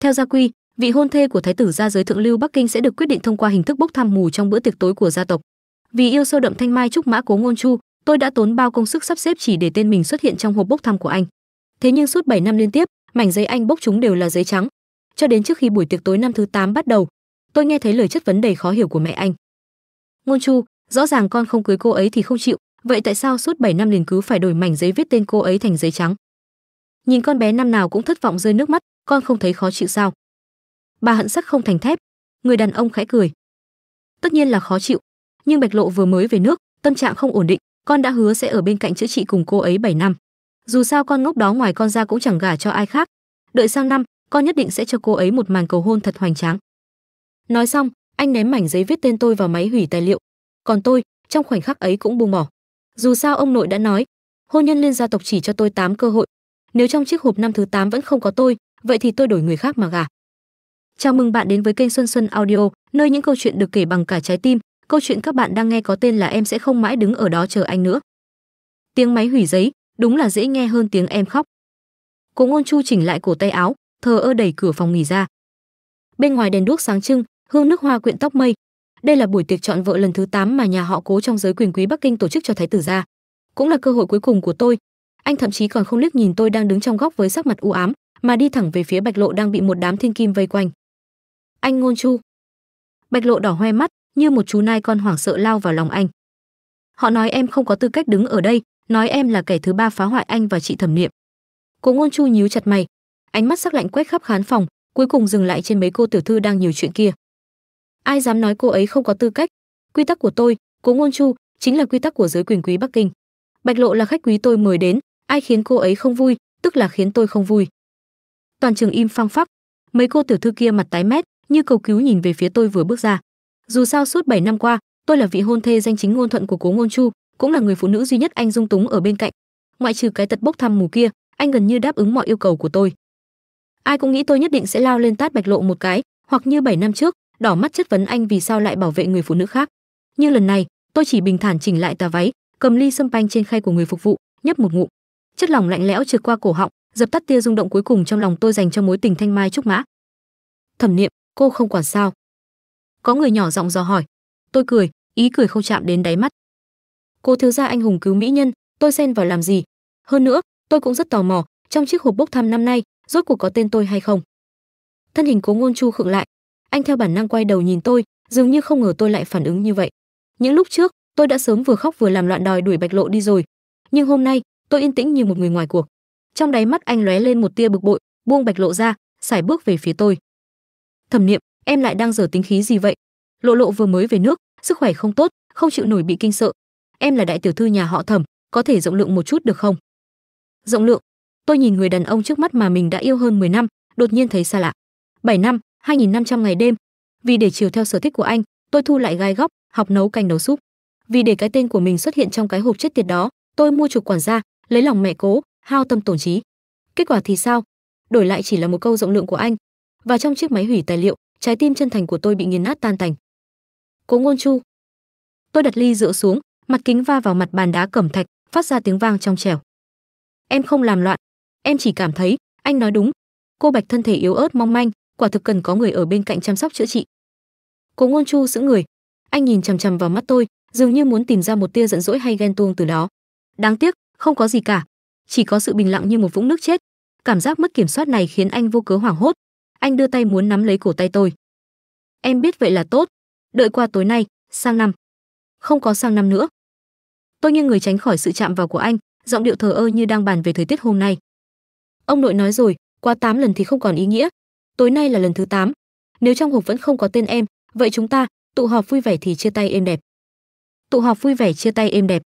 Theo gia quy, vị hôn thê của thái tử gia giới thượng lưu Bắc Kinh sẽ được quyết định thông qua hình thức bốc thăm mù trong bữa tiệc tối của gia tộc. Vì yêu sâu đậm thanh mai trúc mã Cố Ngôn Chu, tôi đã tốn bao công sức sắp xếp chỉ để tên mình xuất hiện trong hộp bốc thăm của anh. Thế nhưng suốt 7 năm liên tiếp, mảnh giấy anh bốc chúng đều là giấy trắng. Cho đến trước khi buổi tiệc tối năm thứ 8 bắt đầu, tôi nghe thấy lời chất vấn đầy khó hiểu của mẹ anh. Ngôn Chu, rõ ràng con không cưới cô ấy thì không chịu, vậy tại sao suốt 7 năm liền cứ phải đổi mảnh giấy viết tên cô ấy thành giấy trắng? Nhìn con bé năm nào cũng thất vọng rơi nước mắt, con không thấy khó chịu sao? Bà hận sắt không thành thép. Người đàn ông khẽ cười. Tất nhiên là khó chịu, nhưng Bạch Lộ vừa mới về nước, tâm trạng không ổn định, con đã hứa sẽ ở bên cạnh chữa trị cùng cô ấy 7 năm. Dù sao con ngốc đó ngoài con ra cũng chẳng gả cho ai khác. Đợi sang năm, con nhất định sẽ cho cô ấy một màn cầu hôn thật hoành tráng. Nói xong, anh ném mảnh giấy viết tên tôi vào máy hủy tài liệu. Còn tôi, trong khoảnh khắc ấy cũng buông bỏ. Dù sao ông nội đã nói, hôn nhân liên gia tộc chỉ cho tôi 8 cơ hội. Nếu trong chiếc hộp năm thứ 8 vẫn không có tôi, vậy thì tôi đổi người khác mà gả. Chào mừng bạn đến với kênh Xuân Xuân Audio, nơi những câu chuyện được kể bằng cả trái tim. Câu chuyện các bạn đang nghe có tên là Em sẽ không mãi đứng ở đó chờ anh nữa. Tiếng máy hủy giấy, đúng là dễ nghe hơn tiếng em khóc. Cố Ngôn Chu chỉnh lại cổ tay áo, thờ ơ đẩy cửa phòng nghỉ ra. Bên ngoài đèn đuốc sáng trưng, hương nước hoa quyện tóc mây. Đây là buổi tiệc chọn vợ lần thứ 8 mà nhà họ Cố trong giới quyền quý Bắc Kinh tổ chức cho thái tử gia. Cũng là cơ hội cuối cùng của tôi. Anh thậm chí còn không liếc nhìn tôi đang đứng trong góc với sắc mặt u ám, mà đi thẳng về phía Bạch Lộ đang bị một đám thiên kim vây quanh. Anh Ngôn Chu. Bạch Lộ đỏ hoe mắt, như một chú nai con hoảng sợ lao vào lòng anh. Họ nói em không có tư cách đứng ở đây, nói em là kẻ thứ ba phá hoại anh và chị Thẩm Niệm. Cố Ngôn Chu nhíu chặt mày, ánh mắt sắc lạnh quét khắp khán phòng, cuối cùng dừng lại trên mấy cô tiểu thư đang nhiều chuyện kia. Ai dám nói cô ấy không có tư cách? Quy tắc của tôi, Cố Ngôn Chu, chính là quy tắc của giới quyền quý Bắc Kinh. Bạch Lộ là khách quý tôi mời đến, ai khiến cô ấy không vui, tức là khiến tôi không vui. Toàn trường im phăng phắc, mấy cô tiểu thư kia mặt tái mét, như cầu cứu nhìn về phía tôi vừa bước ra. Dù sao suốt 7 năm qua, tôi là vị hôn thê danh chính ngôn thuận của Cố Ngôn Chu, cũng là người phụ nữ duy nhất anh dung túng ở bên cạnh. Ngoại trừ cái tật bốc thăm mù kia, anh gần như đáp ứng mọi yêu cầu của tôi. Ai cũng nghĩ tôi nhất định sẽ lao lên tát Bạch Lộ một cái, hoặc như 7 năm trước, đỏ mắt chất vấn anh vì sao lại bảo vệ người phụ nữ khác. Nhưng lần này, tôi chỉ bình thản chỉnh lại tà váy, cầm ly sâm panh trên khay của người phục vụ, nhấp một ngụm. Chất lỏng lạnh lẽo trượt qua cổ họng, dập tắt tia rung động cuối cùng trong lòng tôi dành cho mối tình thanh mai trúc mã. Thẩm Niệm, cô không quản sao? Có người nhỏ giọng dò hỏi. Tôi cười, ý cười không chạm đến đáy mắt. Cô thiếu gia anh hùng cứu mỹ nhân, tôi xen vào làm gì? Hơn nữa, tôi cũng rất tò mò, trong chiếc hộp bốc thăm năm nay, rốt cuộc có tên tôi hay không? Thân hình Cố Ngôn Chu khựng lại, anh theo bản năng quay đầu nhìn tôi, dường như không ngờ tôi lại phản ứng như vậy. Những lúc trước, tôi đã sớm vừa khóc vừa làm loạn đòi đuổi Bạch Lộ đi rồi, nhưng hôm nay, tôi yên tĩnh như một người ngoài cuộc. Trong đáy mắt anh lóe lên một tia bực bội, buông Bạch Lộ ra, sải bước về phía tôi. Thẩm Niệm, em lại đang giở tính khí gì vậy? Lộ Lộ vừa mới về nước, sức khỏe không tốt, không chịu nổi bị kinh sợ. Em là đại tiểu thư nhà họ Thẩm, có thể rộng lượng một chút được không? Rộng lượng? Tôi nhìn người đàn ông trước mắt mà mình đã yêu hơn 10 năm, đột nhiên thấy xa lạ. 7 năm, 2500 ngày đêm. Vì để chiều theo sở thích của anh, tôi thu lại gai góc, học nấu canh nấu súp. Vì để cái tên của mình xuất hiện trong cái hộp chết tiệt đó, tôi mua chuộc quản gia, lấy lòng mẹ Cố, hao tâm tổn trí. Kết quả thì sao? Đổi lại chỉ là một câu rộng lượng của anh. Và trong chiếc máy hủy tài liệu, trái tim chân thành của tôi bị nghiền nát tan tành. Cố Ngôn Chu. Tôi đặt ly rượu xuống, mặt kính va vào mặt bàn đá cẩm thạch, phát ra tiếng vang trong trẻo. Em không làm loạn, em chỉ cảm thấy, anh nói đúng. Cô Bạch thân thể yếu ớt mong manh, quả thực cần có người ở bên cạnh chăm sóc chữa trị. Cố Ngôn Chu sững người, anh nhìn chằm chằm vào mắt tôi, dường như muốn tìm ra một tia giận dỗi hay ghen tuông từ đó. Đáng tiếc, không có gì cả, chỉ có sự bình lặng như một vũng nước chết. Cảm giác mất kiểm soát này khiến anh vô cớ hoảng hốt. Anh đưa tay muốn nắm lấy cổ tay tôi. Em biết vậy là tốt, đợi qua tối nay, sang năm. Không có sang năm nữa. Tôi nghiêng người tránh khỏi sự chạm vào của anh, giọng điệu thờ ơ như đang bàn về thời tiết hôm nay. Ông nội nói rồi, qua 8 lần thì không còn ý nghĩa. Tối nay là lần thứ 8. Nếu trong hộp vẫn không có tên em, vậy chúng ta tụ họp vui vẻ thì chia tay êm đẹp. Tụ họp vui vẻ chia tay êm đẹp.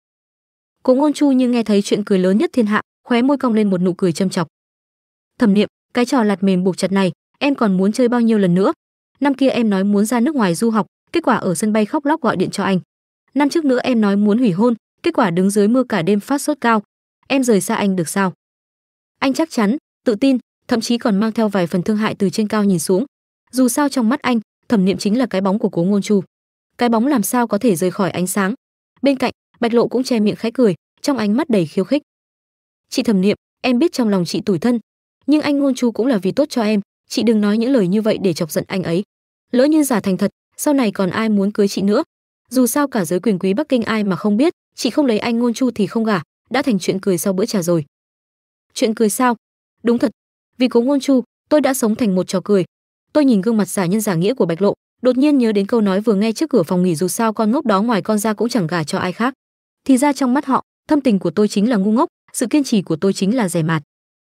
Cố Ngôn Chu như nghe thấy chuyện cười lớn nhất thiên hạ, khóe môi cong lên một nụ cười châm chọc. Thẩm Niệm, cái trò lạt mềm buộc chặt này, em còn muốn chơi bao nhiêu lần nữa? Năm kia em nói muốn ra nước ngoài du học, kết quả ở sân bay khóc lóc gọi điện cho anh. Năm trước nữa em nói muốn hủy hôn, kết quả đứng dưới mưa cả đêm phát sốt cao. Em rời xa anh được sao? Anh chắc chắn, tự tin, thậm chí còn mang theo vài phần thương hại từ trên cao nhìn xuống. Dù sao trong mắt anh, Thẩm Niệm chính là cái bóng của Cố Ngôn Chu. Cái bóng làm sao có thể rời khỏi ánh sáng. Bên cạnh, Bạch Lộ cũng che miệng khẽ cười, trong ánh mắt đầy khiêu khích. Chị Thẩm Niệm, em biết trong lòng chị tủi thân, nhưng anh Ngôn Chu cũng là vì tốt cho em, Chị đừng nói những lời như vậy để chọc giận anh ấy. Lỡ như giả thành thật, sau này còn ai muốn cưới chị nữa? Dù sao cả giới quyền quý Bắc Kinh ai mà không biết, chị không lấy anh Ngôn Chu thì không gả, đã thành chuyện cười sau bữa trà rồi. Chuyện cười sao? Đúng thật, vì Cố Ngôn Chu, tôi đã sống thành một trò cười. Tôi nhìn gương mặt giả nhân giả nghĩa của Bạch Lộ, đột nhiên nhớ đến câu nói vừa nghe trước cửa phòng nghỉ, dù sao con ngốc đó ngoài con ra cũng chẳng gả cho ai khác. Thì ra trong mắt họ, thâm tình của tôi chính là ngu ngốc, sự kiên trì của tôi chính là dè mạt.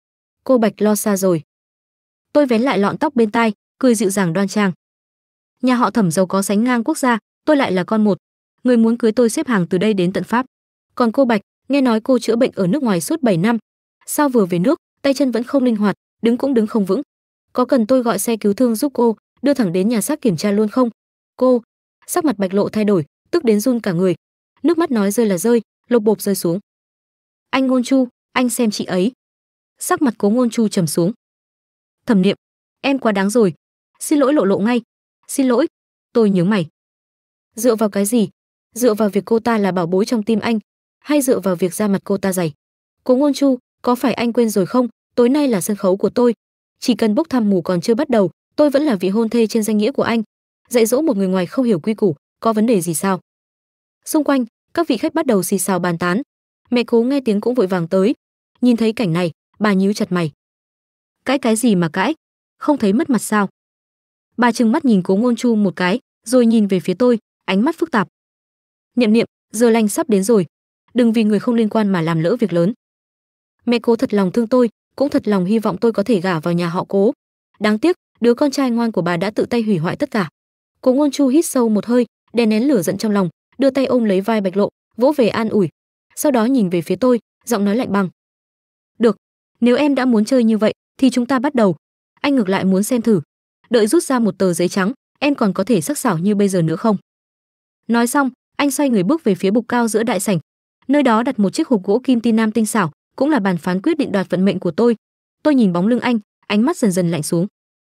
Cô Bạch lo xa rồi. Tôi vén lại lọn tóc bên tai, cười dịu dàng đoan trang. Nhà họ Thẩm giàu có sánh ngang quốc gia, tôi lại là con một. Người muốn cưới tôi xếp hàng từ đây đến tận Pháp. Còn cô Bạch, nghe nói cô chữa bệnh ở nước ngoài suốt 7 năm. Sao vừa về nước, tay chân vẫn không linh hoạt, đứng cũng đứng không vững. Có cần tôi gọi xe cứu thương giúp cô, đưa thẳng đến nhà xác kiểm tra luôn không? Cô, sắc mặt Bạch Lộ thay đổi, tức đến run cả người. Nước mắt nói rơi là rơi, lộc bộp rơi xuống. Anh Ngôn Chu, anh xem chị ấy. Sắc mặt Cố Ngôn Chu trầm xuống. Thẩm Niệm, em quá đáng rồi. Xin lỗi Lộ Lộ ngay. Xin lỗi. Tôi nhướng mày. Dựa vào cái gì? Dựa vào việc cô ta là bảo bối trong tim anh, hay dựa vào việc da mặt cô ta dày? Cố Ngôn Chu, có phải anh quên rồi không? Tối nay là sân khấu của tôi. Chỉ cần bốc thăm mù còn chưa bắt đầu, tôi vẫn là vị hôn thê trên danh nghĩa của anh. Dạy dỗ một người ngoài không hiểu quy củ, có vấn đề gì sao? Xung quanh, các vị khách bắt đầu xì xào bàn tán. Mẹ Cố nghe tiếng cũng vội vàng tới. Nhìn thấy cảnh này, bà nhíu chặt mày. Cãi cái gì mà cãi? Không thấy mất mặt sao? Bà trừng mắt nhìn Cố Ngôn Chu một cái, rồi nhìn về phía tôi, ánh mắt phức tạp. Niệm Niệm, giờ lành sắp đến rồi, đừng vì người không liên quan mà làm lỡ việc lớn. Mẹ Cố thật lòng thương tôi, cũng thật lòng hy vọng tôi có thể gả vào nhà họ Cố. Đáng tiếc, đứa con trai ngoan của bà đã tự tay hủy hoại tất cả. Cố Ngôn Chu hít sâu một hơi, đè nén lửa giận trong lòng, đưa tay ôm lấy vai Bạch Lộ, vỗ về an ủi. Sau đó nhìn về phía tôi, giọng nói lạnh băng. Được, nếu em đã muốn chơi như vậy, thì chúng ta bắt đầu. Anh ngược lại muốn xem thử, đợi rút ra một tờ giấy trắng, em còn có thể sắc sảo như bây giờ nữa không? Nói xong, anh xoay người bước về phía bục cao giữa đại sảnh. Nơi đó đặt một chiếc hộp gỗ kim tin nam tinh xảo, cũng là bàn phán quyết định đoạt vận mệnh của tôi. Tôi nhìn bóng lưng anh, ánh mắt dần dần lạnh xuống.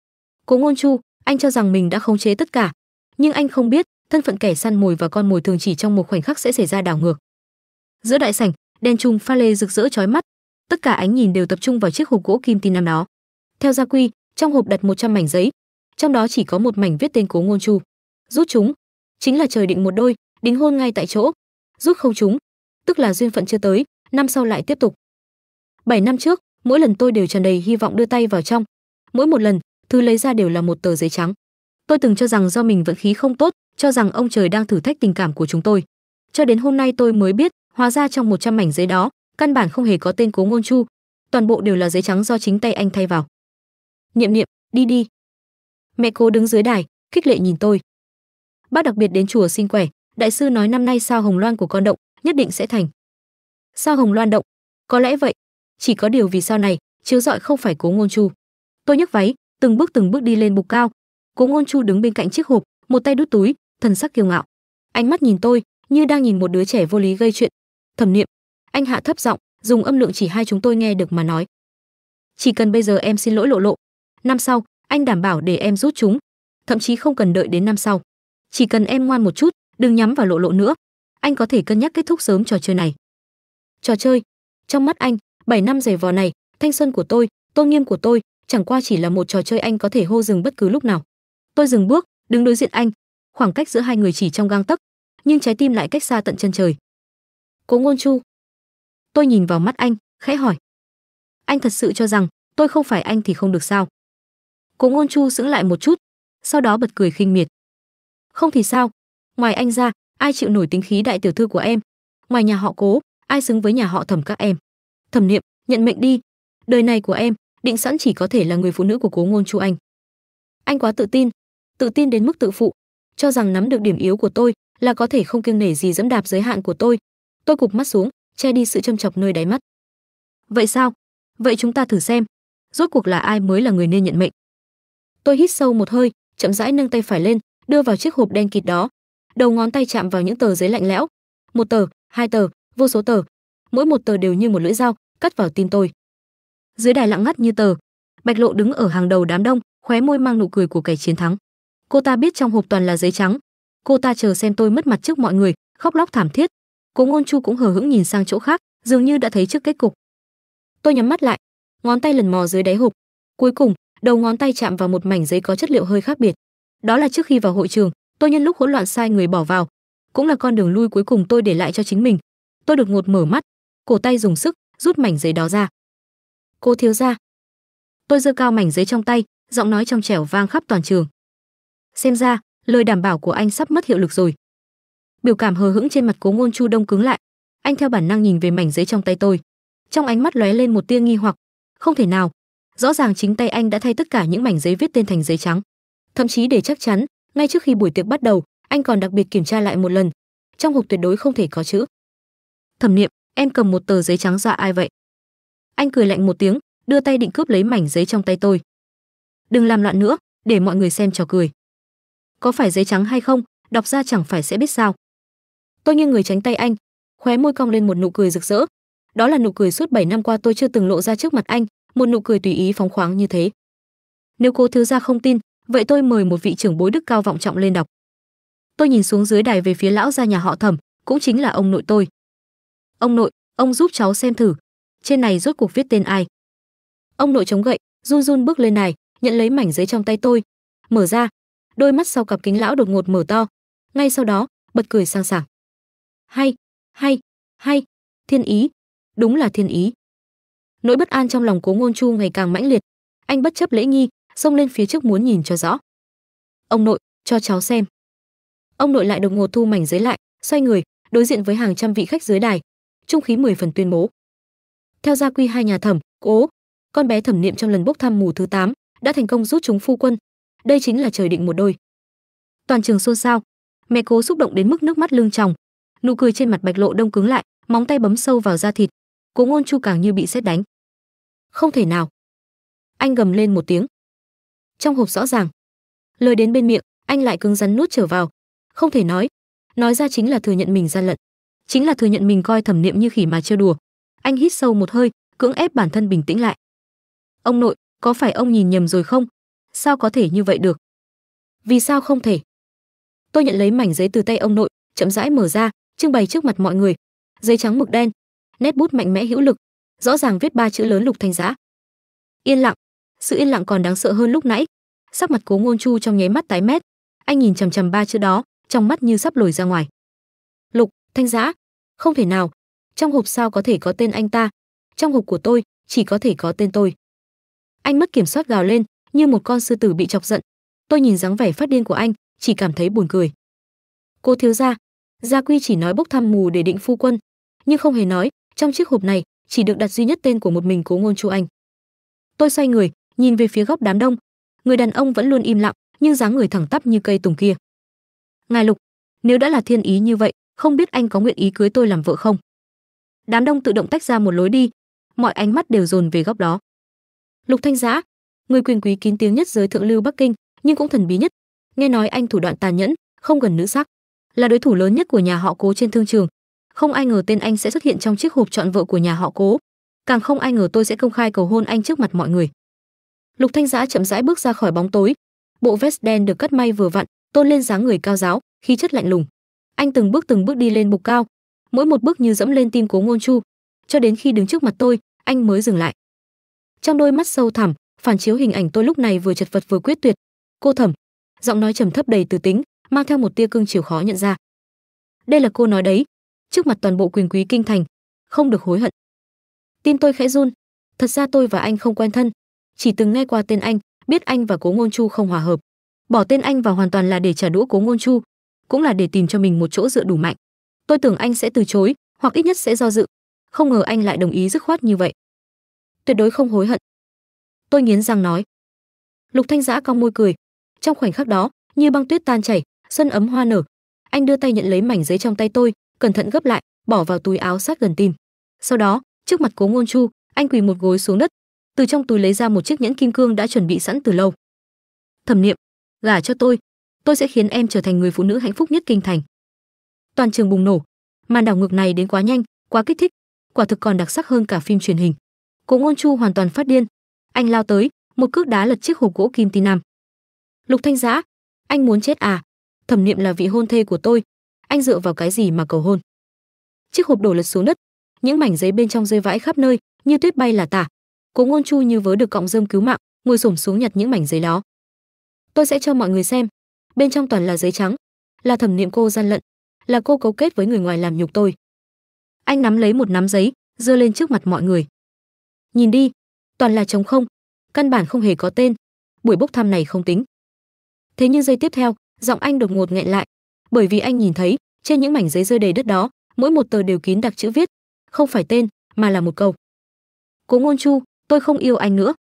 Cố Ngôn Chu, anh cho rằng mình đã khống chế tất cả, nhưng anh không biết, thân phận kẻ săn mồi và con mồi thường chỉ trong một khoảnh khắc sẽ xảy ra đảo ngược. Giữa đại sảnh, đèn chùm pha lê rực rỡ chói mắt, tất cả ánh nhìn đều tập trung vào chiếc hộp gỗ kim tin nam đó. Theo gia quy, trong hộp đặt 100 mảnh giấy, trong đó chỉ có một mảnh viết tên Cố Ngôn Chu. Rút chúng, chính là trời định một đôi, đính hôn ngay tại chỗ. Rút không chúng, tức là duyên phận chưa tới, năm sau lại tiếp tục. 7 năm trước, mỗi lần tôi đều tràn đầy hy vọng đưa tay vào trong. Mỗi một lần, thứ lấy ra đều là một tờ giấy trắng. Tôi từng cho rằng do mình vận khí không tốt, cho rằng ông trời đang thử thách tình cảm của chúng tôi. Cho đến hôm nay tôi mới biết, hóa ra trong 100 mảnh giấy đó, căn bản không hề có tên Cố Ngôn Chu, toàn bộ đều là giấy trắng do chính tay anh thay vào. Niệm Niệm, đi đi. Mẹ Cố đứng dưới đài, khích lệ nhìn tôi. Bác đặc biệt đến chùa xin quẻ, đại sư nói năm nay sao hồng loan của con động, nhất định sẽ thành. Sao hồng loan động? Có lẽ vậy, chỉ có điều vì sao này, chiếu rọi không phải Cố Ngôn Chu. Tôi nhấc váy, từng bước đi lên bục cao. Cố Ngôn Chu đứng bên cạnh chiếc hộp, một tay đút túi, thần sắc kiêu ngạo. Ánh mắt nhìn tôi, như đang nhìn một đứa trẻ vô lý gây chuyện. Thẩm Niệm, anh hạ thấp giọng, dùng âm lượng chỉ hai chúng tôi nghe được mà nói. Chỉ cần bây giờ em xin lỗi Lộ Lộ, năm sau, anh đảm bảo để em rút chúng, thậm chí không cần đợi đến năm sau. Chỉ cần em ngoan một chút, đừng nhắm vào Lộ Lộ nữa, anh có thể cân nhắc kết thúc sớm trò chơi này. Trò chơi? Trong mắt anh, 7 năm giày vò này, thanh xuân của tôi, tôn nghiêm của tôi, chẳng qua chỉ là một trò chơi anh có thể hô dừng bất cứ lúc nào. Tôi dừng bước, đứng đối diện anh, khoảng cách giữa hai người chỉ trong gang tấc, nhưng trái tim lại cách xa tận chân trời. Cố Ngôn Chu. Tôi nhìn vào mắt anh, khẽ hỏi. Anh thật sự cho rằng tôi không phải anh thì không được sao? Cố Ngôn Chu sững lại một chút, sau đó bật cười khinh miệt. Không thì sao? Ngoài anh ra, ai chịu nổi tính khí đại tiểu thư của em? Ngoài nhà họ Cố, ai xứng với nhà họ Thẩm các em? Thẩm Niệm, nhận mệnh đi. Đời này của em, định sẵn chỉ có thể là người phụ nữ của Cố Ngôn Chu anh. Anh quá tự tin đến mức tự phụ, cho rằng nắm được điểm yếu của tôi là có thể không kiêng nể gì dẫm đạp giới hạn của tôi. Tôi cụp mắt xuống, che đi sự châm chọc nơi đáy mắt. Vậy sao? Vậy chúng ta thử xem, rốt cuộc là ai mới là người nên nhận mệnh. Tôi hít sâu một hơi, chậm rãi nâng tay phải lên, đưa vào chiếc hộp đen kịt đó. Đầu ngón tay chạm vào những tờ giấy lạnh lẽo. Một tờ, hai tờ, vô số tờ. Mỗi một tờ đều như một lưỡi dao cắt vào tim tôi. Dưới đài lặng ngắt như tờ. Bạch Lộ đứng ở hàng đầu đám đông, khóe môi mang nụ cười của kẻ chiến thắng. Cô ta biết trong hộp toàn là giấy trắng. Cô ta chờ xem tôi mất mặt trước mọi người, khóc lóc thảm thiết. Cố Ngôn Chu cũng hờ hững nhìn sang chỗ khác, dường như đã thấy trước kết cục. Tôi nhắm mắt lại, ngón tay lần mò dưới đáy hộp. Cuối cùng, đầu ngón tay chạm vào một mảnh giấy có chất liệu hơi khác biệt. Đó là trước khi vào hội trường, tôi nhân lúc hỗn loạn sai người bỏ vào, cũng là con đường lui cuối cùng tôi để lại cho chính mình. Tôi đột ngột mở mắt, cổ tay dùng sức rút mảnh giấy đó ra. Cố thiếu gia. Tôi giơ cao mảnh giấy trong tay, giọng nói trong trẻo vang khắp toàn trường. Xem ra lời đảm bảo của anh sắp mất hiệu lực rồi. Biểu cảm hờ hững trên mặt Cố Ngôn Chu đông cứng lại. Anh theo bản năng nhìn về mảnh giấy trong tay tôi, trong ánh mắt lóe lên một tia nghi hoặc. Không thể nào, rõ ràng chính tay anh đã thay tất cả những mảnh giấy viết tên thành giấy trắng. Thậm chí để chắc chắn, ngay trước khi buổi tiệc bắt đầu, anh còn đặc biệt kiểm tra lại một lần. Trong hộp tuyệt đối không thể có chữ. Thẩm Niệm, em cầm một tờ giấy trắng dọa ai vậy? Anh cười lạnh một tiếng, đưa tay định cướp lấy mảnh giấy trong tay tôi. Đừng làm loạn nữa, để mọi người xem trò cười. Có phải giấy trắng hay không, đọc ra chẳng phải sẽ biết sao? Tôi nghiêng người tránh tay anh, khóe môi cong lên một nụ cười rực rỡ. Đó là nụ cười suốt 7 năm qua tôi chưa từng lộ ra trước mặt anh, một nụ cười tùy ý phóng khoáng như thế. Nếu Cố thiếu gia không tin, vậy tôi mời một vị trưởng bối đức cao vọng trọng lên đọc. Tôi nhìn xuống dưới đài về phía lão gia nhà họ Thẩm, cũng chính là ông nội tôi. Ông nội, ông giúp cháu xem thử, trên này rốt cuộc viết tên ai? Ông nội chống gậy, run run bước lên này, nhận lấy mảnh giấy trong tay tôi, mở ra, đôi mắt sau cặp kính lão đột ngột mở to, ngay sau đó bật cười sang sảng. Hay, thiên ý, đúng là thiên ý. Nỗi bất an trong lòng Cố Ngôn Chu ngày càng mãnh liệt, anh bất chấp lễ nghi, xông lên phía trước muốn nhìn cho rõ. Ông nội, cho cháu xem. Ông nội lại đột ngột thu mảnh giấy lại, xoay người, đối diện với hàng trăm vị khách dưới đài, trung khí 10 phần tuyên bố. Theo gia quy hai nhà Thẩm, Cố, con bé Thẩm Niệm trong lần bốc thăm mù thứ 8 đã thành công rút chúng phu quân. Đây chính là trời định một đôi. Toàn trường xôn xao, mẹ Cố xúc động đến mức nước mắt lưng tròng, nụ cười trên mặt Bạch Lộ đông cứng lại, móng tay bấm sâu vào da thịt. Cố Ngôn Chu càng như bị sét đánh. Không thể nào! Anh gầm lên một tiếng. Trong hộp rõ ràng, lời đến bên miệng, anh lại cứng rắn nuốt trở vào. Không thể nói ra chính là thừa nhận mình gian lận, chính là thừa nhận mình coi Thẩm Niệm như khỉ mà trêu đùa. Anh hít sâu một hơi, cưỡng ép bản thân bình tĩnh lại. Ông nội, có phải ông nhìn nhầm rồi không? Sao có thể như vậy được? Vì sao không thể? Tôi nhận lấy mảnh giấy từ tay ông nội, chậm rãi mở ra, trưng bày trước mặt mọi người. Giấy trắng mực đen, nét bút mạnh mẽ hữu lực, rõ ràng viết 3 chữ lớn Lục Thanh Dã. Yên lặng, sự yên lặng còn đáng sợ hơn lúc nãy. Sắc mặt Cố Ngôn Chu trong nháy mắt tái mét, anh nhìn chằm chằm 3 chữ đó, trong mắt như sắp lồi ra ngoài. Lục Thanh Dã, không thể nào, trong hộp sao có thể có tên anh ta? Trong hộp của tôi chỉ có thể có tên tôi. Anh mất kiểm soát gào lên, như một con sư tử bị chọc giận. Tôi nhìn dáng vẻ phát điên của anh, chỉ cảm thấy buồn cười. Cô thiếu gia, gia quy chỉ nói bốc thăm mù để định phu quân, nhưng không hề nói trong chiếc hộp này chỉ được đặt duy nhất tên của một mình Cố Ngôn Chu anh. Tôi xoay người, nhìn về phía góc đám đông. Người đàn ông vẫn luôn im lặng, nhưng dáng người thẳng tắp như cây tùng kia. Ngài Lục, nếu đã là thiên ý như vậy, không biết anh có nguyện ý cưới tôi làm vợ không? Đám đông tự động tách ra một lối đi, mọi ánh mắt đều dồn về góc đó. Lục Thanh Dã, người quyền quý kín tiếng nhất giới thượng lưu Bắc Kinh, nhưng cũng thần bí nhất. Nghe nói anh thủ đoạn tàn nhẫn, không gần nữ sắc, là đối thủ lớn nhất của nhà họ Cố trên thương trường. Không ai ngờ tên anh sẽ xuất hiện trong chiếc hộp chọn vợ của nhà họ Cố, càng không ai ngờ tôi sẽ công khai cầu hôn anh trước mặt mọi người. Lục Thanh Dã chậm rãi bước ra khỏi bóng tối, bộ vest đen được cắt may vừa vặn, tôn lên dáng người cao ráo, khí chất lạnh lùng. Anh từng bước đi lên bục cao, mỗi một bước như dẫm lên tim Cố Ngôn Chu, cho đến khi đứng trước mặt tôi, anh mới dừng lại. Trong đôi mắt sâu thẳm, phản chiếu hình ảnh tôi lúc này vừa chật vật vừa quyết tuyệt. Cô Thẩm, giọng nói trầm thấp đầy từ tính, mang theo một tia cương chiều khó nhận ra. Đây là cô nói đấy, trước mặt toàn bộ quyền quý kinh thành, không được hối hận. Tim tôi khẽ run, thật ra tôi và anh không quen thân, chỉ từng nghe qua tên anh, biết anh và Cố Ngôn Chu không hòa hợp. Bỏ tên anh vào hoàn toàn là để trả đũa Cố Ngôn Chu, cũng là để tìm cho mình một chỗ dựa đủ mạnh. Tôi tưởng anh sẽ từ chối, hoặc ít nhất sẽ do dự, không ngờ anh lại đồng ý dứt khoát như vậy. Tuyệt đối không hối hận. Tôi nghiến răng nói. Lục Thanh Dã cong môi cười, trong khoảnh khắc đó, như băng tuyết tan chảy, xuân ấm hoa nở. Anh đưa tay nhận lấy mảnh giấy trong tay tôi, cẩn thận gấp lại, bỏ vào túi áo sát gần tim. Sau đó, trước mặt Cố Ngôn Chu, anh quỳ một gối xuống đất, từ trong túi lấy ra một chiếc nhẫn kim cương đã chuẩn bị sẵn từ lâu. Thẩm Niệm, gả cho tôi sẽ khiến em trở thành người phụ nữ hạnh phúc nhất kinh thành. Toàn trường bùng nổ, màn đảo ngược này đến quá nhanh, quá kích thích, quả thực còn đặc sắc hơn cả phim truyền hình. Cố Ngôn Chu hoàn toàn phát điên, anh lao tới, một cước đá lật chiếc hộp gỗ kim ti nam. Lục Thanh Dã, anh muốn chết à? Thẩm Niệm là vị hôn thê của tôi, anh dựa vào cái gì mà cầu hôn? Chiếc hộp đổ lật xuống đất, những mảnh giấy bên trong rơi vãi khắp nơi, như tuyết bay là tả. Cố Ngôn Chu như vớ được cọng rơm cứu mạng, ngồi xổm xuống nhặt những mảnh giấy đó. Tôi sẽ cho mọi người xem, bên trong toàn là giấy trắng, là Thẩm Niệm cô gian lận, là cô cấu kết với người ngoài làm nhục tôi. Anh nắm lấy một nắm giấy, giơ lên trước mặt mọi người. Nhìn đi, toàn là trống không, căn bản không hề có tên, buổi bốc thăm này không tính. Thế nhưng giây tiếp theo, giọng anh đột ngột nghẹn lại, bởi vì anh nhìn thấy trên những mảnh giấy rơi đầy đất đó, mỗi một tờ đều kín đặc chữ viết, không phải tên mà là một câu. Cố Ngôn Chu, tôi không yêu anh nữa.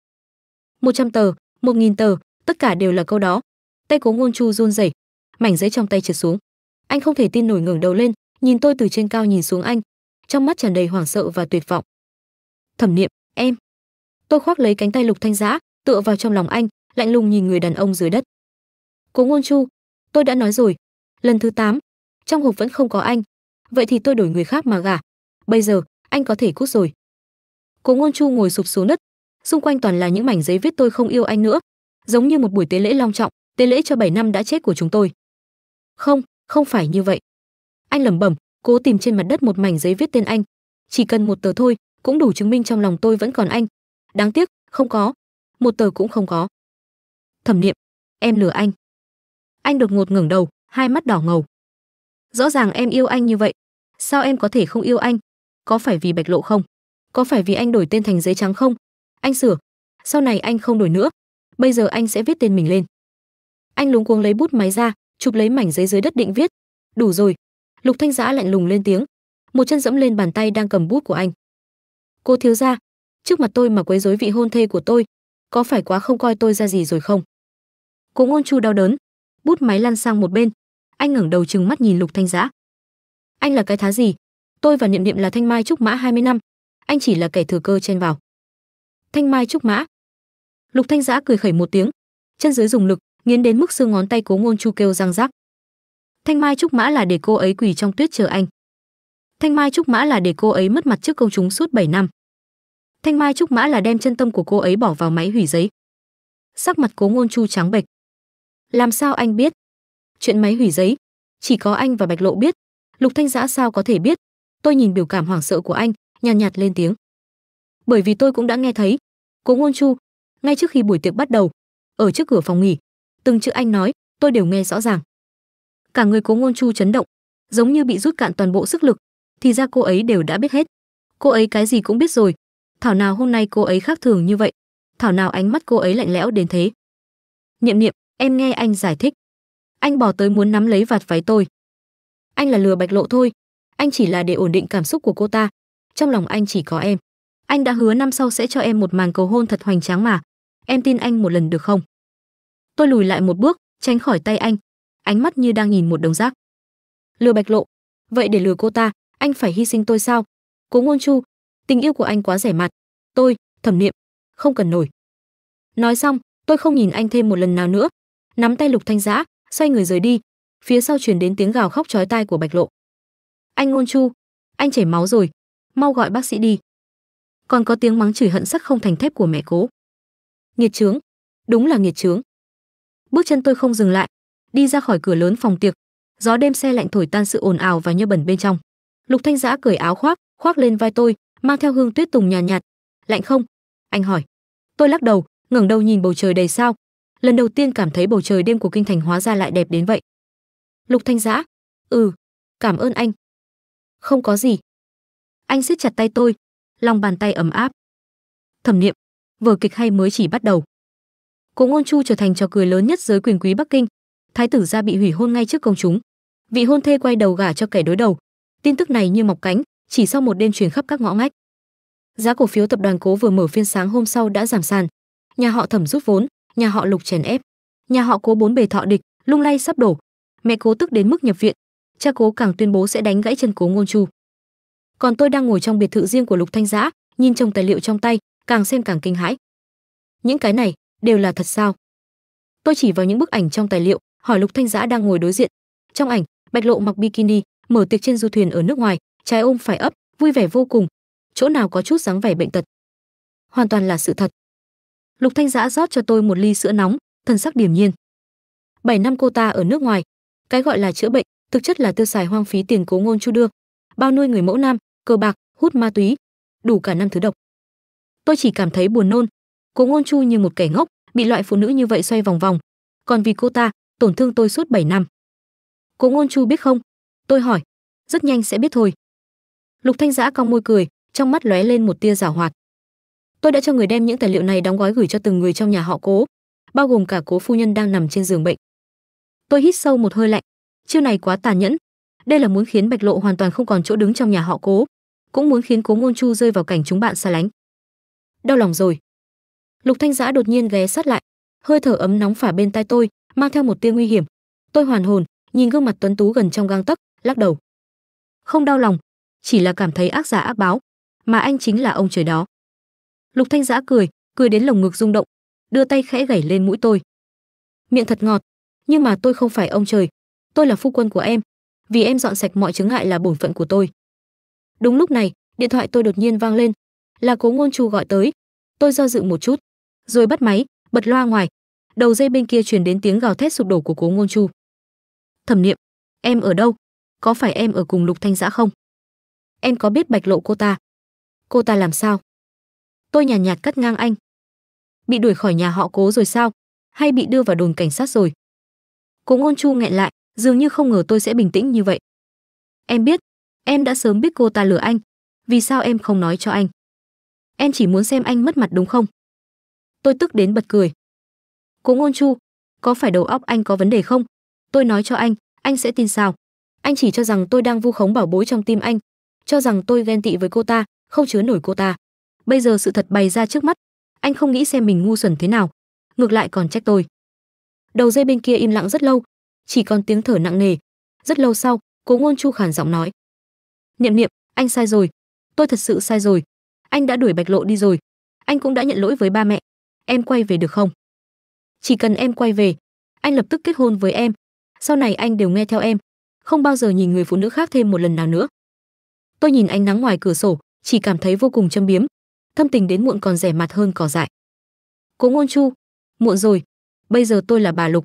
100 tờ, 1000 tờ, tất cả đều là câu đó. Tay Cố Ngôn Chu run rẩy, mảnh giấy trong tay trượt xuống. Anh không thể tin nổi ngẩng đầu lên, nhìn tôi từ trên cao nhìn xuống anh, trong mắt tràn đầy hoảng sợ và tuyệt vọng. Thẩm Niệm, em. Tôi khoác lấy cánh tay Lục Thanh Dã, tựa vào trong lòng anh, lạnh lùng nhìn người đàn ông dưới đất. Cố Ngôn Chu, tôi đã nói rồi, lần thứ 8, trong hộp vẫn không có anh, vậy thì tôi đổi người khác mà gả. Bây giờ, anh có thể cút rồi. Cố Ngôn Chu ngồi sụp xuống đất, xung quanh toàn là những mảnh giấy viết tôi không yêu anh nữa, giống như một buổi tế lễ long trọng, tế lễ cho 7 năm đã chết của chúng tôi. Không, không phải như vậy. Anh lẩm bẩm, cố tìm trên mặt đất một mảnh giấy viết tên anh. Chỉ cần một tờ thôi, cũng đủ chứng minh trong lòng tôi vẫn còn anh. Đáng tiếc, không có. Một tờ cũng không có. Thẩm Niệm, em lừa anh. Anh đột ngột ngẩng đầu, hai mắt đỏ ngầu. Rõ ràng em yêu anh như vậy, sao em có thể không yêu anh? Có phải vì Bạch Lộ không? Có phải vì anh đổi tên thành giấy trắng không? Anh sửa, sau này anh không đổi nữa, bây giờ anh sẽ viết tên mình lên. Anh luống cuống lấy bút máy ra, chụp lấy mảnh giấy dưới đất định viết. Đủ rồi. Lục Thanh Dã lạnh lùng lên tiếng, một chân dẫm lên bàn tay đang cầm bút của anh. Cô thiếu gia, trước mặt tôi mà quấy rối vị hôn thê của tôi, có phải quá không coi tôi ra gì rồi không? Cố Ngôn Chu đau đớn, bút máy lăn sang một bên, anh ngẩng đầu trừng mắt nhìn Lục Thanh Dã. Anh là cái thá gì? Tôi và Niệm Niệm là thanh mai trúc mã 20 năm, anh chỉ là kẻ thừa cơ chen vào. Thanh mai trúc mã. Lục Thanh Dã cười khẩy một tiếng, chân dưới dùng lực, nghiến đến mức xương ngón tay Cố Ngôn Chu kêu răng rắc. Thanh mai trúc mã là để cô ấy quỳ trong tuyết chờ anh. Thanh mai trúc mã là để cô ấy mất mặt trước công chúng suốt 7 năm. Thanh mai trúc mã là đem chân tâm của cô ấy bỏ vào máy hủy giấy. Sắc mặt Cố Ngôn Chu trắng bệch. Làm sao anh biết? Chuyện máy hủy giấy, chỉ có anh và Bạch Lộ biết, Lục Thanh Dã sao có thể biết? Tôi nhìn biểu cảm hoảng sợ của anh, nhàn nhạt lên tiếng. Bởi vì tôi cũng đã nghe thấy. Cố Ngôn Chu, ngay trước khi buổi tiệc bắt đầu, ở trước cửa phòng nghỉ, từng chữ anh nói, tôi đều nghe rõ ràng. Cả người Cố Ngôn Chu chấn động, giống như bị rút cạn toàn bộ sức lực, thì ra cô ấy đều đã biết hết. Cô ấy cái gì cũng biết rồi, thảo nào hôm nay cô ấy khác thường như vậy, thảo nào ánh mắt cô ấy lạnh lẽo đến thế. Niệm Niệm, em nghe anh giải thích. Anh bỏ tới muốn nắm lấy vạt váy tôi. Anh là lừa Bạch Lộ thôi, anh chỉ là để ổn định cảm xúc của cô ta, trong lòng anh chỉ có em. Anh đã hứa năm sau sẽ cho em một màn cầu hôn thật hoành tráng mà, em tin anh một lần được không? Tôi lùi lại một bước, tránh khỏi tay anh, ánh mắt như đang nhìn một đống rác. Lừa Bạch Lộ? Vậy để lừa cô ta, anh phải hy sinh tôi sao? Cố Ngôn Chu, tình yêu của anh quá rẻ mạt, tôi, Thẩm Niệm, không cần nổi. Nói xong, tôi không nhìn anh thêm một lần nào nữa, nắm tay Lục Thanh Dã, xoay người rời đi. Phía sau truyền đến tiếng gào khóc chói tai của Bạch Lộ. Anh Ngôn Chu, anh chảy máu rồi, mau gọi bác sĩ đi. Còn có tiếng mắng chửi hận sắt không thành thép của mẹ Cố. Nghiệt chướng, đúng là nghiệt chướng. Bước chân tôi không dừng lại, đi ra khỏi cửa lớn phòng tiệc. Gió đêm se lạnh thổi tan sự ồn ào và nhơ bẩn bên trong. Lục Thanh Dã cởi áo khoác lên vai tôi, mang theo hương tuyết tùng nhàn nhạt. Lạnh không? Anh hỏi. Tôi lắc đầu, ngẩng đầu nhìn bầu trời đầy sao. Lần đầu tiên cảm thấy bầu trời đêm của kinh thành hóa ra lại đẹp đến vậy. Lục Thanh Dã, cảm ơn anh. Không có gì. Anh siết chặt tay tôi, lòng bàn tay ấm áp. Thẩm Niệm, vở kịch hay mới chỉ bắt đầu. Cố Ngôn Chu trở thành trò cười lớn nhất giới quyền quý Bắc Kinh. Thái tử gia bị hủy hôn ngay trước công chúng. Vị hôn thê quay đầu gả cho kẻ đối đầu. Tin tức này như mọc cánh, chỉ sau một đêm truyền khắp các ngõ ngách. Giá cổ phiếu tập đoàn Cố vừa mở phiên sáng hôm sau đã giảm sàn. Nhà họ Thẩm rút vốn, nhà họ Lục chèn ép, nhà họ Cố bốn bề thọ địch, lung lay sắp đổ. Mẹ Cố tức đến mức nhập viện, cha Cố càng tuyên bố sẽ đánh gãy chân Cố Ngôn Chu. Còn tôi đang ngồi trong biệt thự riêng của Lục Thanh Dã, nhìn chồng tài liệu trong tay, càng xem càng kinh hãi. Những cái này đều là thật sao? Tôi chỉ vào những bức ảnh trong tài liệu, hỏi Lục Thanh Dã đang ngồi đối diện. Trong ảnh, Bạch Lộ mặc bikini, mở tiệc trên du thuyền ở nước ngoài, trái ôm phải ấp, vui vẻ vô cùng, chỗ nào có chút dáng vẻ bệnh tật. Hoàn toàn là sự thật. Lục Thanh Dã rót cho tôi một ly sữa nóng, thần sắc điềm nhiên. 7 năm cô ta ở nước ngoài, cái gọi là chữa bệnh, thực chất là tiêu xài hoang phí tiền Cố Ngôn Chu đưa, bao nuôi người mẫu nam, cờ bạc, hút ma túy, đủ cả năm thứ độc. Tôi chỉ cảm thấy buồn nôn, Cố Ngôn Chu như một kẻ ngốc, bị loại phụ nữ như vậy xoay vòng vòng, còn vì cô ta tổn thương tôi suốt 7 năm. Cố Ngôn Chu biết không? Tôi hỏi. Rất nhanh sẽ biết thôi. Lục Thanh Dã cong môi cười, trong mắt lóe lên một tia giảo hoạt. Tôi đã cho người đem những tài liệu này đóng gói gửi cho từng người trong nhà họ Cố, bao gồm cả Cố phu nhân đang nằm trên giường bệnh. Tôi hít sâu một hơi lạnh. Chiêu này quá tàn nhẫn. Đây là muốn khiến Bạch Lộ hoàn toàn không còn chỗ đứng trong nhà họ Cố, cũng muốn khiến Cố Ngôn Chu rơi vào cảnh chúng bạn xa lánh. Đau lòng rồi. Lục Thanh Dã đột nhiên ghé sát lại, hơi thở ấm nóng phả bên tai tôi, mang theo một tia nguy hiểm. Tôi hoàn hồn, nhìn gương mặt tuấn tú gần trong gang tấc, lắc đầu. Không đau lòng, chỉ là cảm thấy ác giả ác báo, mà anh chính là ông trời đó. Lục Thanh Dã cười đến lồng ngực rung động, đưa tay khẽ gảy lên mũi tôi. Miệng thật ngọt, nhưng mà tôi không phải ông trời, tôi là phu quân của em, vì em dọn sạch mọi chướng ngại là bổn phận của tôi. Đúng lúc này, điện thoại tôi đột nhiên vang lên, là Cố Ngôn Chu gọi tới. Tôi do dự một chút, rồi bắt máy, bật loa ngoài. Đầu dây bên kia truyền đến tiếng gào thét sụp đổ của Cố Ngôn Chu. Thẩm Niệm, em ở đâu? Có phải em ở cùng Lục Thanh Dã không? Em có biết Bạch Lộ cô ta? Cô ta làm sao? Tôi nhàn nhạt cắt ngang anh. Bị đuổi khỏi nhà họ Cố rồi sao? Hay bị đưa vào đồn cảnh sát rồi? Cố Ngôn Chu nghẹn lại, dường như không ngờ tôi sẽ bình tĩnh như vậy. Em biết, em đã sớm biết cô ta lừa anh. Vì sao em không nói cho anh? Em chỉ muốn xem anh mất mặt đúng không? Tôi tức đến bật cười. Cố Ngôn Chu, có phải đầu óc anh có vấn đề không? Tôi nói cho anh sẽ tin sao? Anh chỉ cho rằng tôi đang vu khống bảo bối trong tim anh, cho rằng tôi ghen tị với cô ta, không chứa nổi cô ta. Bây giờ sự thật bày ra trước mắt, anh không nghĩ xem mình ngu xuẩn thế nào, ngược lại còn trách tôi. Đầu dây bên kia im lặng rất lâu, chỉ còn tiếng thở nặng nề. Rất lâu sau, Cố Ngôn Chu khàn giọng nói: Niệm Niệm, anh sai rồi, tôi thật sự sai rồi. Anh đã đuổi Bạch Lộ đi rồi, anh cũng đã nhận lỗi với ba mẹ. Em quay về được không? Chỉ cần em quay về, anh lập tức kết hôn với em. Sau này anh đều nghe theo em, không bao giờ nhìn người phụ nữ khác thêm một lần nào nữa. Tôi nhìn ánh nắng ngoài cửa sổ, chỉ cảm thấy vô cùng châm biếm. Thâm tình đến muộn còn rẻ mặt hơn cỏ dại. Cố Ngôn Chu, muộn rồi, bây giờ tôi là bà Lục.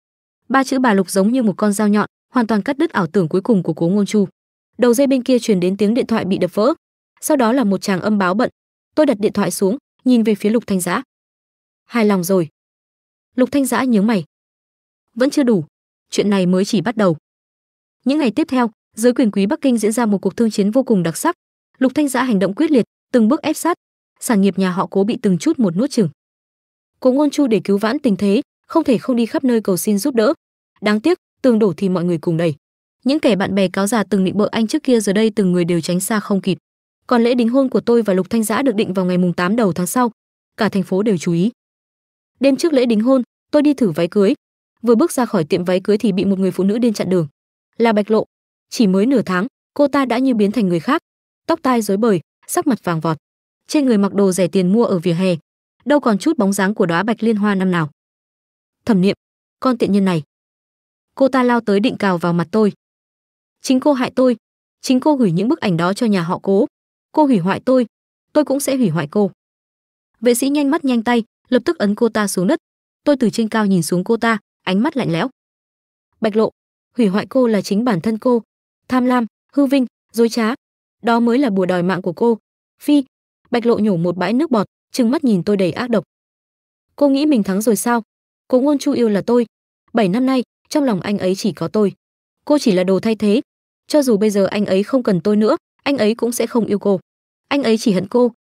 Ba chữ bà Lục giống như một con dao nhọn, hoàn toàn cắt đứt ảo tưởng cuối cùng của Cố Ngôn Chu. Đầu dây bên kia truyền đến tiếng điện thoại bị đập vỡ, sau đó là một tràng âm báo bận. Tôi đặt điện thoại xuống, nhìn về phía Lục Thanh Dã. Hài lòng rồi. Lục Thanh Dã nhướng mày. Vẫn chưa đủ, chuyện này mới chỉ bắt đầu. Những ngày tiếp theo, dưới quyền quý Bắc Kinh diễn ra một cuộc thương chiến vô cùng đặc sắc. Lục Thanh Dã hành động quyết liệt, từng bước ép sát, sản nghiệp nhà họ Cố bị từng chút một nuốt chửng. Cố Ngôn Chu để cứu vãn tình thế, không thể không đi khắp nơi cầu xin giúp đỡ. Đáng tiếc, tường đổ thì mọi người cùng đẩy. Những kẻ bạn bè cáo già từng nịnh bợ anh trước kia giờ đây từng người đều tránh xa không kịp. Còn lễ đính hôn của tôi và Lục Thanh Dã được định vào ngày mùng 8 đầu tháng sau, cả thành phố đều chú ý. Đêm trước lễ đính hôn, tôi đi thử váy cưới. Vừa bước ra khỏi tiệm váy cưới thì bị một người phụ nữ điên chặn đường. Là Bạch Lộ. Chỉ mới nửa tháng, cô ta đã như biến thành người khác, tóc tai rối bời, sắc mặt vàng vọt. Trên người mặc đồ rẻ tiền mua ở vỉa hè, đâu còn chút bóng dáng của đóa bạch liên hoa năm nào. Thẩm Niệm, con tiện nhân này. Cô ta lao tới định cào vào mặt tôi. Chính cô hại tôi, chính cô gửi những bức ảnh đó cho nhà họ Cố. Cô hủy hoại tôi cũng sẽ hủy hoại cô. Vệ sĩ nhanh mắt nhanh tay, lập tức ấn cô ta xuống đất. Tôi từ trên cao nhìn xuống cô ta, ánh mắt lạnh lẽo. Bạch Lộ, hủy hoại cô là chính bản thân cô, tham lam, hư vinh, dối trá, đó mới là bùa đòi mạng của cô. Phi. Bạch Lộ nhổ một bãi nước bọt, trừng mắt nhìn tôi đầy ác độc. Cô nghĩ mình thắng rồi sao? Cố Ngôn Chu yêu là tôi, 7 năm nay trong lòng anh ấy chỉ có tôi. Cô chỉ là đồ thay thế. Cho dù bây giờ anh ấy không cần tôi nữa, anh ấy cũng sẽ không yêu cô. Anh ấy chỉ hận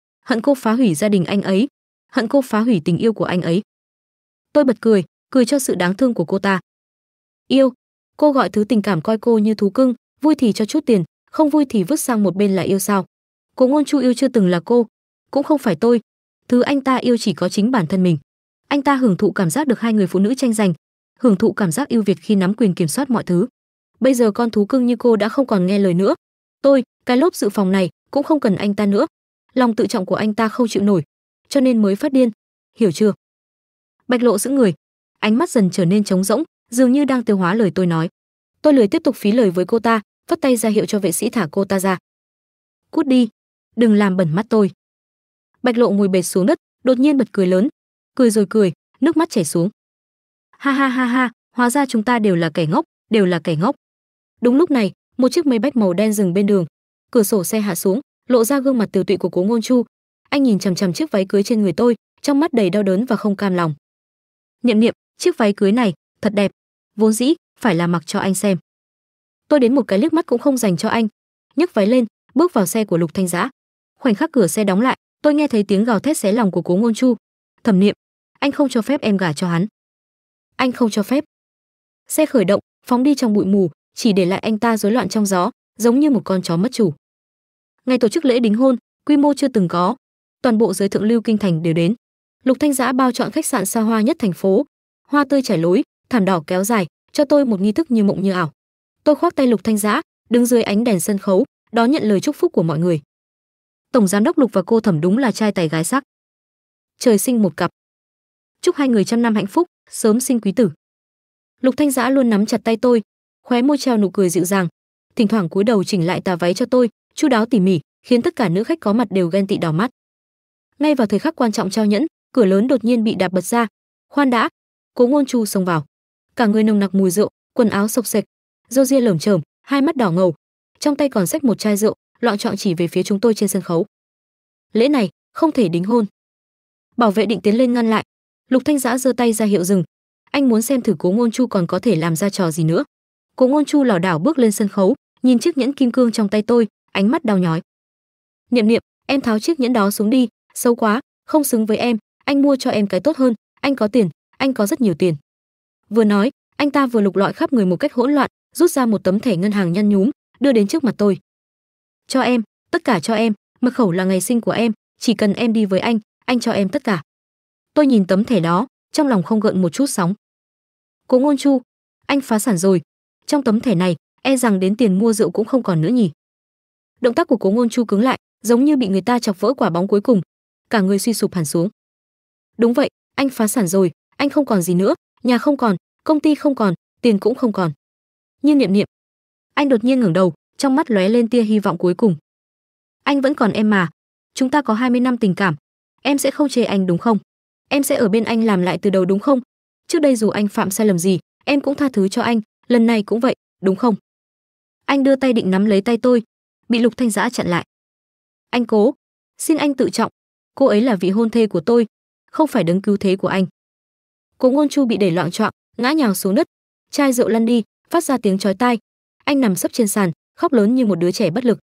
cô phá hủy gia đình anh ấy, hận cô phá hủy tình yêu của anh ấy. Tôi bật cười cho sự đáng thương của cô ta. Yêu, cô gọi thứ tình cảm coi cô như thú cưng, vui thì cho chút tiền, không vui thì vứt sang một bên là yêu sao? Cố Ngôn Chu yêu chưa từng là cô, cũng không phải tôi. Thứ anh ta yêu chỉ có chính bản thân mình. Anh ta hưởng thụ cảm giác được hai người phụ nữ tranh giành, hưởng thụ cảm giác yêu Việt khi nắm quyền kiểm soát mọi thứ. Bây giờ con thú cưng như cô đã không còn nghe lời nữa. Tôi, cái lốp dự phòng này, cũng không cần anh ta nữa. Lòng tự trọng của anh ta không chịu nổi, cho nên mới phát điên. Hiểu chưa? Bạch Lộ giữ người, ánh mắt dần trở nên trống rỗng, dường như đang tiêu hóa lời tôi nói. Tôi lười tiếp tục phí lời với cô ta, vất tay ra hiệu cho vệ sĩ thả cô ta ra. Cút đi, đừng làm bẩn mắt tôi. Bạch Lộ ngồi bệt xuống đất, đột nhiên bật cười lớn, cười rồi cười, nước mắt chảy xuống. Ha ha ha ha, hóa ra chúng ta đều là kẻ ngốc, đều là kẻ ngốc. Đúng lúc này, một chiếc Maybach màu đen dừng bên đường, cửa sổ xe hạ xuống, lộ ra gương mặt tiều tụy của Cố Ngôn Chu. Anh nhìn chằm chằm chiếc váy cưới trên người tôi, trong mắt đầy đau đớn và không cam lòng. Niệm Niệm, chiếc váy cưới này thật đẹp, vốn dĩ phải là mặc cho anh xem. Tôi đến một cái liếc mắt cũng không dành cho anh, nhấc váy lên, bước vào xe của Lục Thanh Dã. Khoảnh khắc cửa xe đóng lại, tôi nghe thấy tiếng gào thét xé lòng của Cố Ngôn Chu. Thẩm Niệm, anh không cho phép em gả cho hắn. Anh không cho phép. Xe khởi động, phóng đi trong bụi mù, chỉ để lại anh ta rối loạn trong gió, giống như một con chó mất chủ. Ngày tổ chức lễ đính hôn, quy mô chưa từng có, toàn bộ giới thượng lưu kinh thành đều đến. Lục Thanh Dã bao chọn khách sạn xa hoa nhất thành phố, hoa tươi trải lối, thảm đỏ kéo dài, cho tôi một nghi thức như mộng như ảo. Tôi khoác tay Lục Thanh Dã, đứng dưới ánh đèn sân khấu, đón nhận lời chúc phúc của mọi người. Tổng giám đốc Lục và cô Thẩm đúng là trai tài gái sắc. Trời sinh một cặp. Chúc hai người trăm năm hạnh phúc, sớm sinh quý tử. Lục Thanh Dã luôn nắm chặt tay tôi, khóe môi treo nụ cười dịu dàng, thỉnh thoảng cúi đầu chỉnh lại tà váy cho tôi, chu đáo tỉ mỉ, khiến tất cả nữ khách có mặt đều ghen tị đỏ mắt. Ngay vào thời khắc quan trọng trao nhẫn, cửa lớn đột nhiên bị đạp bật ra. Khoan đã! Cố Ngôn Chu xông vào, cả người nồng nặc mùi rượu, quần áo xộc xệch, râu ria lởm chởm, hai mắt đỏ ngầu, trong tay còn xách một chai rượu, loạng choạng chỉ về phía chúng tôi trên sân khấu. Lễ này không thể đính hôn. Bảo vệ định tiến lên ngăn lại. Lục Thanh Dã giơ tay ra hiệu dừng. Anh muốn xem thử Cố Ngôn Chu còn có thể làm ra trò gì nữa. Cố Ngôn Chu lảo đảo bước lên sân khấu, nhìn chiếc nhẫn kim cương trong tay tôi, ánh mắt đau nhói. Niệm Niệm, em tháo chiếc nhẫn đó xuống đi, xấu quá, không xứng với em, anh mua cho em cái tốt hơn, anh có tiền, anh có rất nhiều tiền. Vừa nói, anh ta vừa lục lọi khắp người một cách hỗn loạn, rút ra một tấm thẻ ngân hàng nhăn nhúm, đưa đến trước mặt tôi. Cho em, tất cả cho em, mật khẩu là ngày sinh của em, chỉ cần em đi với anh cho em tất cả. Tôi nhìn tấm thẻ đó, trong lòng không gợn một chút sóng. Cố Ngôn Chu, anh phá sản rồi, trong tấm thẻ này, e rằng đến tiền mua rượu cũng không còn nữa nhỉ. Động tác của Cố Ngôn Chu cứng lại, giống như bị người ta chọc vỡ quả bóng cuối cùng, cả người suy sụp hẳn xuống. Đúng vậy, anh phá sản rồi, anh không còn gì nữa, nhà không còn, công ty không còn, tiền cũng không còn. Nhưng Niệm Niệm, anh đột nhiên ngẩng đầu, trong mắt lóe lên tia hy vọng cuối cùng. Anh vẫn còn em mà, chúng ta có 20 năm tình cảm, em sẽ không chê anh đúng không? Em sẽ ở bên anh làm lại từ đầu đúng không? Trước đây dù anh phạm sai lầm gì, em cũng tha thứ cho anh, lần này cũng vậy, đúng không? Anh đưa tay định nắm lấy tay tôi, bị Lục Thanh Dã chặn lại. Anh Cố, xin anh tự trọng, cô ấy là vị hôn thê của tôi, không phải đấng cứu thế của anh. Cố Ngôn Chu bị đẩy loạng choạng, ngã nhào xuống đất, chai rượu lăn đi, phát ra tiếng chói tai. Anh nằm sấp trên sàn, khóc lớn như một đứa trẻ bất lực.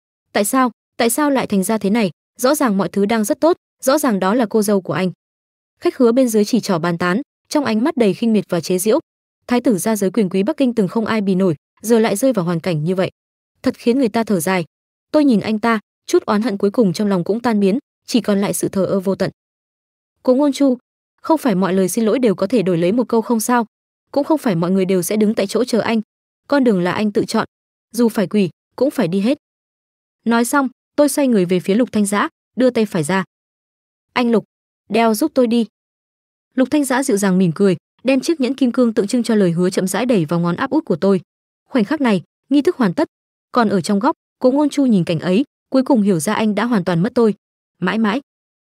Tại sao lại thành ra thế này? Rõ ràng mọi thứ đang rất tốt, rõ ràng đó là cô dâu của anh. Khách khứa bên dưới chỉ trỏ bàn tán, trong ánh mắt đầy khinh miệt và chế giễu. Thái tử gia giới quyền quý Bắc Kinh từng không ai bì nổi, giờ lại rơi vào hoàn cảnh như vậy, thật khiến người ta thở dài. Tôi nhìn anh ta, chút oán hận cuối cùng trong lòng cũng tan biến, chỉ còn lại sự thờ ơ vô tận. Cố Ngôn Chu, không phải mọi lời xin lỗi đều có thể đổi lấy một câu không sao, cũng không phải mọi người đều sẽ đứng tại chỗ chờ anh. Con đường là anh tự chọn, dù phải quỳ cũng phải đi hết. Nói xong, tôi xoay người về phía Lục Thanh Dã, đưa tay phải ra. Anh Lục, đeo giúp tôi đi. Lục Thanh Dã dịu dàng mỉm cười, đem chiếc nhẫn kim cương tượng trưng cho lời hứa chậm rãi đẩy vào ngón áp út của tôi. Khoảnh khắc này, nghi thức hoàn tất. Còn ở trong góc, Cố Ngôn Chu nhìn cảnh ấy, cuối cùng hiểu ra anh đã hoàn toàn mất tôi. Mãi mãi.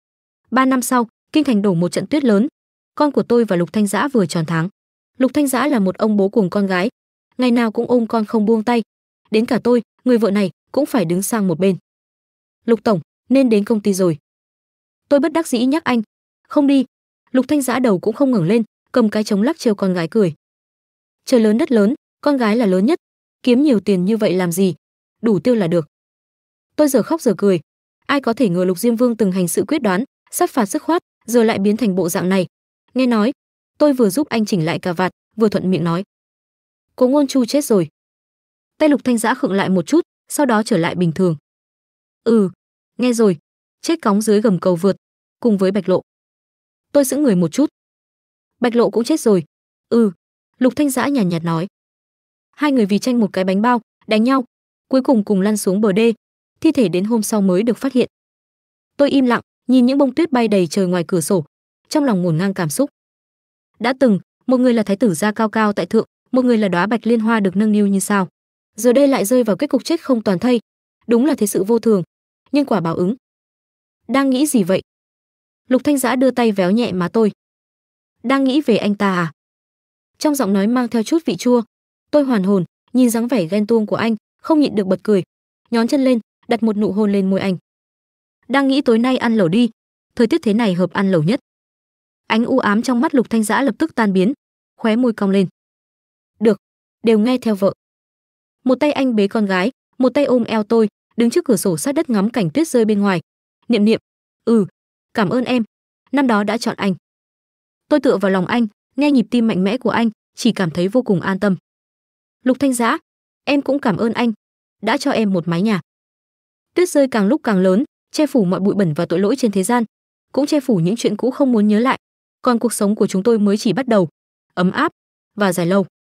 3 năm sau, kinh thành đổ một trận tuyết lớn. Con của tôi và Lục Thanh Dã vừa tròn tháng. Lục Thanh Dã là một ông bố cùng con gái, ngày nào cũng ôm con không buông tay. Đến cả tôi, người vợ này, cũng phải đứng sang một bên. Lục tổng, nên đến công ty rồi. Tôi bất đắc dĩ nhắc anh. Không đi. Lục Thanh Dã đầu cũng không ngẩng lên, cầm cái trống lắc trêu con gái cười. Trời lớn đất lớn, con gái là lớn nhất, kiếm nhiều tiền như vậy làm gì, đủ tiêu là được. Tôi giờ khóc giờ cười, ai có thể ngờ Lục Diêm Vương từng hành sự quyết đoán, sát phạt dứt khoát, giờ lại biến thành bộ dạng này. Nghe nói, tôi vừa giúp anh chỉnh lại cà vạt, vừa thuận miệng nói. Cố Ngôn Chu chết rồi. Tay Lục Thanh Dã khựng lại một chút, sau đó trở lại bình thường. Nghe rồi, chết cóng dưới gầm cầu vượt, cùng với Bạch Lộ. Tôi sững người một chút. Bạch Lộ cũng chết rồi. Lục Thanh Dã nhàn nhạt nói. Hai người vì tranh một cái bánh bao, đánh nhau, cuối cùng cùng lăn xuống bờ đê, thi thể đến hôm sau mới được phát hiện. Tôi im lặng, nhìn những bông tuyết bay đầy trời ngoài cửa sổ, trong lòng ngổn ngang cảm xúc. Đã từng, một người là thái tử gia cao cao tại thượng, một người là đóa bạch liên hoa được nâng niu như sao. Giờ đây lại rơi vào kết cục chết không toàn thây. Đúng là thế sự vô thường, nhưng quả báo ứng. Đang nghĩ gì vậy? Lục Thanh Dã đưa tay véo nhẹ má tôi. Đang nghĩ về anh ta à? Trong giọng nói mang theo chút vị chua. Tôi hoàn hồn, nhìn dáng vẻ ghen tuông của anh, không nhịn được bật cười, nhón chân lên, đặt một nụ hôn lên môi anh. Đang nghĩ tối nay ăn lẩu đi, thời tiết thế này hợp ăn lẩu nhất. Ánh u ám trong mắt Lục Thanh Dã lập tức tan biến, khóe môi cong lên. Được, đều nghe theo vợ. Một tay anh bế con gái, một tay ôm eo tôi, đứng trước cửa sổ sát đất ngắm cảnh tuyết rơi bên ngoài. Niệm Niệm, cảm ơn em, năm đó đã chọn anh. Tôi tựa vào lòng anh, nghe nhịp tim mạnh mẽ của anh, chỉ cảm thấy vô cùng an tâm. Lục Thanh Dã, em cũng cảm ơn anh, đã cho em một mái nhà. Tuyết rơi càng lúc càng lớn, che phủ mọi bụi bẩn và tội lỗi trên thế gian, cũng che phủ những chuyện cũ không muốn nhớ lại. Còn cuộc sống của chúng tôi mới chỉ bắt đầu, ấm áp và dài lâu.